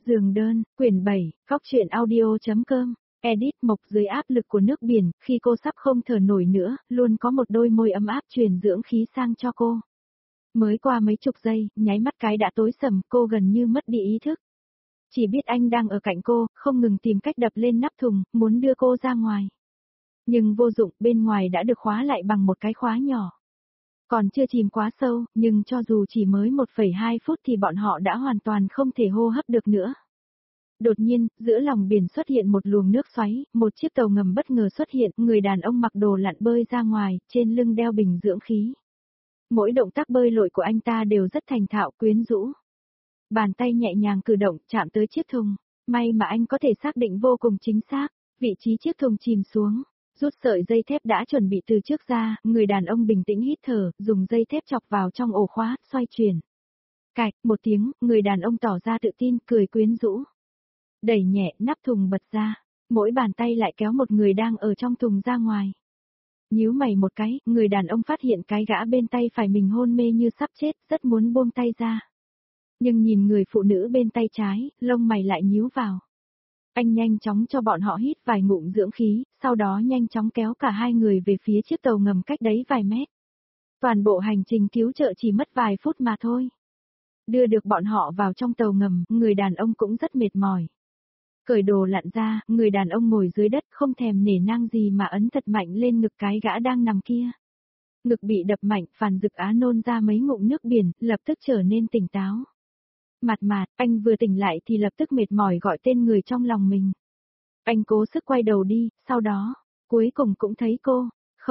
Giường đơn, quyển 7, Cóc truyện audio.com, edit Mộc dưới áp lực của nước biển, khi cô sắp không thở nổi nữa, luôn có một đôi môi ấm áp truyền dưỡng khí sang cho cô. Mới qua mấy chục giây, nháy mắt cái đã tối sầm, cô gần như mất đi ý thức. Chỉ biết anh đang ở cạnh cô, không ngừng tìm cách đập lên nắp thùng, muốn đưa cô ra ngoài. Nhưng vô dụng, bên ngoài đã được khóa lại bằng một cái khóa nhỏ. Còn chưa chìm quá sâu, nhưng cho dù chỉ mới 1,2 phút thì bọn họ đã hoàn toàn không thể hô hấp được nữa. Đột nhiên, giữa lòng biển xuất hiện một luồng nước xoáy, một chiếc tàu ngầm bất ngờ xuất hiện, người đàn ông mặc đồ lặn bơi ra ngoài, trên lưng đeo bình dưỡng khí. Mỗi động tác bơi lội của anh ta đều rất thành thạo, quyến rũ. Bàn tay nhẹ nhàng cử động, chạm tới chiếc thùng. May mà anh có thể xác định vô cùng chính xác, vị trí chiếc thùng chìm xuống. Rút sợi dây thép đã chuẩn bị từ trước ra, người đàn ông bình tĩnh hít thở, dùng dây thép chọc vào trong ổ khóa, xoay chuyển. Cạch, một tiếng, người đàn ông tỏ ra tự tin, cười quyến rũ. Đẩy nhẹ, nắp thùng bật ra. Mỗi bàn tay lại kéo một người đang ở trong thùng ra ngoài. Nhíu mày một cái, người đàn ông phát hiện cái gã bên tay phải mình hôn mê như sắp chết, rất muốn buông tay ra. Nhưng nhìn người phụ nữ bên tay trái, lông mày lại nhíu vào. Anh nhanh chóng cho bọn họ hít vài ngụm dưỡng khí, sau đó nhanh chóng kéo cả hai người về phía chiếc tàu ngầm cách đấy vài mét. Toàn bộ hành trình cứu trợ chỉ mất vài phút mà thôi. Đưa được bọn họ vào trong tàu ngầm, người đàn ông cũng rất mệt mỏi. Cởi đồ lặn ra, người đàn ông ngồi dưới đất không thèm nể nang gì mà ấn thật mạnh lên ngực cái gã đang nằm kia. Ngực bị đập mạnh, Phàn Dực Á nôn ra mấy ngụm nước biển, lập tức trở nên tỉnh táo. Mạt mạt, anh vừa tỉnh lại thì lập tức mệt mỏi gọi tên người trong lòng mình. Anh cố sức quay đầu đi, sau đó, cuối cùng cũng thấy cô.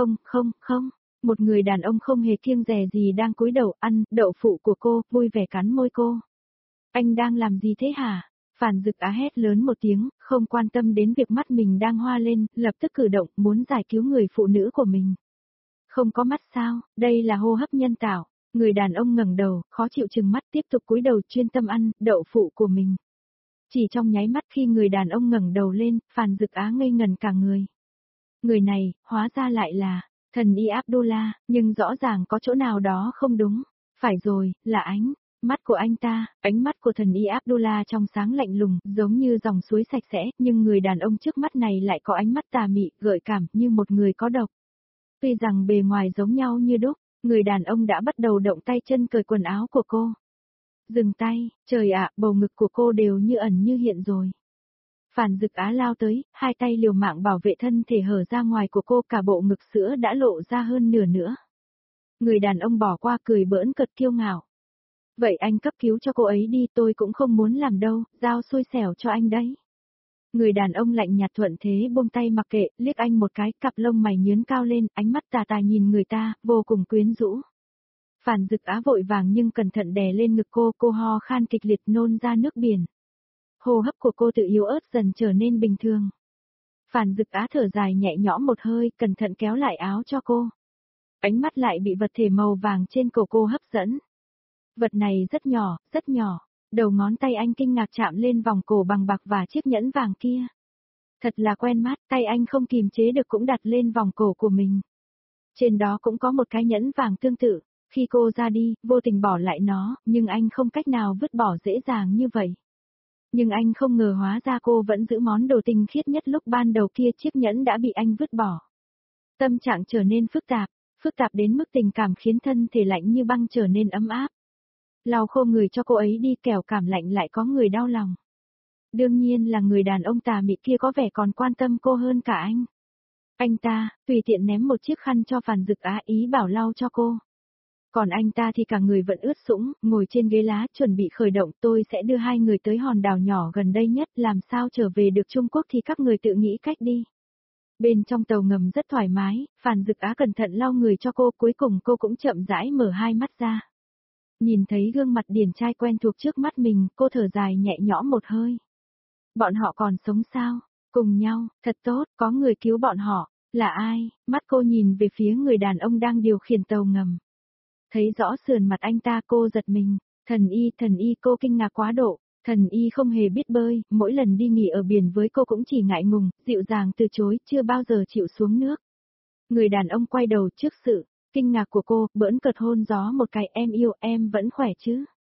Không, một người đàn ông không hề kiêng dè gì đang cúi đầu ăn đậu phụ của cô, vui vẻ cắn môi cô. Anh đang làm gì thế hả? Phàn Dực Á hét lớn một tiếng, không quan tâm đến việc mắt mình đang hoa lên, lập tức cử động, muốn giải cứu người phụ nữ của mình. Không có mắt sao, đây là hô hấp nhân tạo. Người đàn ông ngẩng đầu, khó chịu chừng mắt tiếp tục cúi đầu chuyên tâm ăn đậu phụ của mình. Chỉ trong nháy mắt khi người đàn ông ngẩng đầu lên, Phàn Dực Á ngây ngần cả người. Người này, hóa ra lại là thần y Abdullah, nhưng rõ ràng có chỗ nào đó không đúng. Phải rồi, là mắt của anh ta, ánh mắt của thần y Abdullah trong sáng lạnh lùng, giống như dòng suối sạch sẽ, nhưng người đàn ông trước mắt này lại có ánh mắt tà mị, gợi cảm, như một người có độc. Tuy rằng bề ngoài giống nhau như đúc, người đàn ông đã bắt đầu động tay chân cởi quần áo của cô. Dừng tay, trời ạ, bầu ngực của cô đều như ẩn như hiện rồi. Phàn Dực Á lao tới, hai tay liều mạng bảo vệ thân thể hở ra ngoài của cô, cả bộ ngực sữa đã lộ ra hơn nửa nữa. Người đàn ông bỏ qua cười bỡn cợt kiêu ngạo. Vậy anh cấp cứu cho cô ấy đi, tôi cũng không muốn làm đâu, giao xui xẻo cho anh đấy. Người đàn ông lạnh nhạt thuận thế buông tay mặc kệ, liếc anh một cái, cặp lông mày nhướng cao lên, ánh mắt tà tà nhìn người ta, vô cùng quyến rũ. Phàn Dực Á vội vàng nhưng cẩn thận đè lên ngực cô ho khan kịch liệt nôn ra nước biển. Hô hấp của cô tự yếu ớt dần trở nên bình thường. Phàn Dực Á thở dài nhẹ nhõm một hơi, cẩn thận kéo lại áo cho cô. Ánh mắt lại bị vật thể màu vàng trên cổ cô hấp dẫn. Vật này rất nhỏ, rất nhỏ. Đầu ngón tay anh kinh ngạc chạm lên vòng cổ bằng bạc và chiếc nhẫn vàng kia. Thật là quen mắt, tay anh không kìm chế được cũng đặt lên vòng cổ của mình. Trên đó cũng có một cái nhẫn vàng tương tự. Khi cô ra đi, vô tình bỏ lại nó, nhưng anh không cách nào vứt bỏ dễ dàng như vậy. Nhưng anh không ngờ hóa ra cô vẫn giữ món đồ tinh khiết nhất lúc ban đầu kia, chiếc nhẫn đã bị anh vứt bỏ. Tâm trạng trở nên phức tạp đến mức tình cảm khiến thân thể lạnh như băng trở nên ấm áp. Lau khô người cho cô ấy đi, kẻo cảm lạnh lại có người đau lòng. Đương nhiên là người đàn ông tà mị kia có vẻ còn quan tâm cô hơn cả anh. Anh ta, tùy tiện ném một chiếc khăn cho Phàn Dực Á, ý bảo lau cho cô. Còn anh ta thì cả người vẫn ướt sũng, ngồi trên ghế lá chuẩn bị khởi động, tôi sẽ đưa hai người tới hòn đảo nhỏ gần đây nhất, làm sao trở về được Trung Quốc thì các người tự nghĩ cách đi. Bên trong tàu ngầm rất thoải mái, Phàn Dực Á cẩn thận lau người cho cô, cuối cùng cô cũng chậm rãi mở hai mắt ra. Nhìn thấy gương mặt điển trai quen thuộc trước mắt mình, cô thở dài nhẹ nhõm một hơi. Bọn họ còn sống sao? Cùng nhau, thật tốt, có người cứu bọn họ. Là ai? Mắt cô nhìn về phía người đàn ông đang điều khiển tàu ngầm. Thấy rõ sườn mặt anh ta, cô giật mình. Thần y, cô kinh ngạc quá độ. Thần y không hề biết bơi, mỗi lần đi nghỉ ở biển với cô cũng chỉ ngại ngùng, dịu dàng từ chối, chưa bao giờ chịu xuống nước. Người đàn ông quay đầu trước sự kinh ngạc của cô, bỡn cợt hôn gió một cái, em yêu, em vẫn khỏe chứ?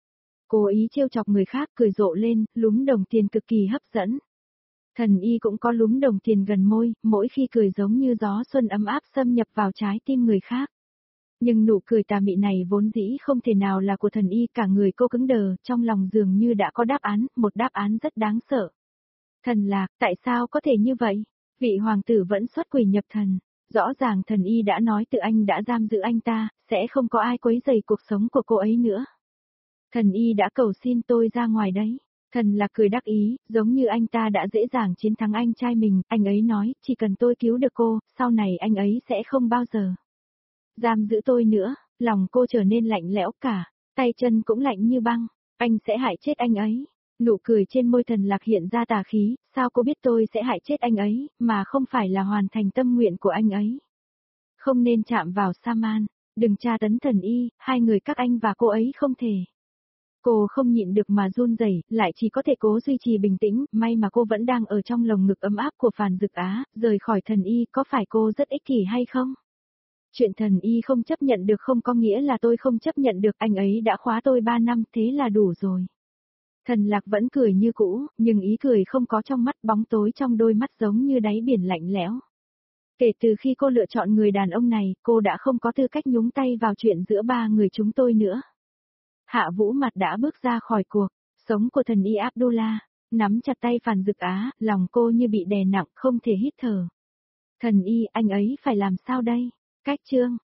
Cố ý trêu chọc người khác cười rộ lên, lúm đồng tiền cực kỳ hấp dẫn. Thần y cũng có lúm đồng tiền gần môi, mỗi khi cười giống như gió xuân ấm áp xâm nhập vào trái tim người khác. Nhưng nụ cười tà mị này vốn dĩ không thể nào là của thần y, cả người cô cứng đờ, trong lòng dường như đã có đáp án, một đáp án rất đáng sợ. Thần Lạc, tại sao có thể như vậy? Vị hoàng tử vẫn xuất quỷ nhập thần. Rõ ràng thần y đã nói tự anh đã giam giữ anh ta, sẽ không có ai quấy rầy cuộc sống của cô ấy nữa. Thần y đã cầu xin tôi ra ngoài đấy. Thần Lạc cười đắc ý, giống như anh ta đã dễ dàng chiến thắng anh trai mình, anh ấy nói, chỉ cần tôi cứu được cô, sau này anh ấy sẽ không bao giờ giam giữ tôi nữa. Lòng cô trở nên lạnh lẽo cả, tay chân cũng lạnh như băng, anh sẽ hại chết anh ấy. Nụ cười trên môi Thần Lạc hiện ra tà khí, sao cô biết tôi sẽ hại chết anh ấy, mà không phải là hoàn thành tâm nguyện của anh ấy. Không nên chạm vào Saman, đừng tra tấn thần y, hai người các anh và cô ấy không thể. Cô không nhịn được mà run rẩy, lại chỉ có thể cố duy trì bình tĩnh, may mà cô vẫn đang ở trong lồng ngực ấm áp của Phàn Dực Á, rời khỏi thần y, có phải cô rất ích kỷ hay không? Chuyện thần y không chấp nhận được không có nghĩa là tôi không chấp nhận được, anh ấy đã khóa tôi 3 năm, thế là đủ rồi. Thần Lạc vẫn cười như cũ, nhưng ý cười không có trong mắt, bóng tối trong đôi mắt giống như đáy biển lạnh lẽo. Kể từ khi cô lựa chọn người đàn ông này, cô đã không có tư cách nhúng tay vào chuyện giữa ba người chúng tôi nữa. Hạ Vũ Mặt đã bước ra khỏi cuộc sống của thần y Abdullah, nắm chặt tay Phàn Dực Á, lòng cô như bị đè nặng, không thể hít thở. Thần y, anh ấy phải làm sao đây? Cách chương